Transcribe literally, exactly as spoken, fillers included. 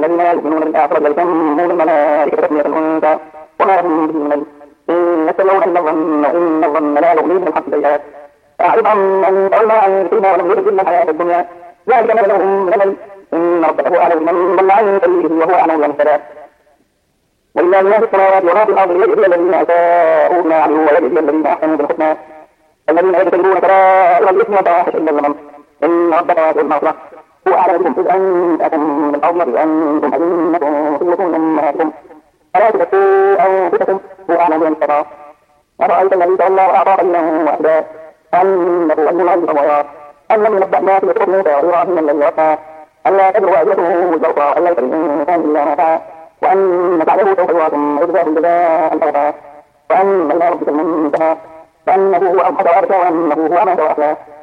الذين لا يؤمنون بالآخرة بل سموا الملائكة تسمية الأنثى وما هم به من علم إن يتبعون إلا الظن وإن الظن لا يغني من الحق شيئا أعرض عن من تولى عن ذكرنا ولم يرد إلا الحياة الدنيا ذلك مثلهم من العلم إن ربك هو أعلم بمن ضل عن سبيله وهو أعلم بالمهتدين ولله ما في السماوات وما في الأرض ليجزي الذين أساءوا بما عملوا ويجزي الذين أحسنوا بالحسنى الذين يجتنبون كبائر الإثم والفواحش إلا اللمم إن ربك واسع المغفرة هو أعلم بكم إذ أنتم من الأرض إذ أنتم أئمة في بطون أمهاتكم فلا تزكوا أنفسكم هو أعلم بمن اتقى أرأيت الذي تولى وأعطى قليلا وأهدى أنه أجر العزيز ويرى أن لم ينبأ ما في صحف موسى وإبراهيم الذي وقى ألا تزر وازرة وزر أخرى وأن ليس للإنسان إلا ما سعى وأن سعيه سوف يرى ثم يجزاه الجزاء الأوفى وأن إلى ربك المنتهى وأنه هو أضحك وأبكى وأنه هو أمات وأحيا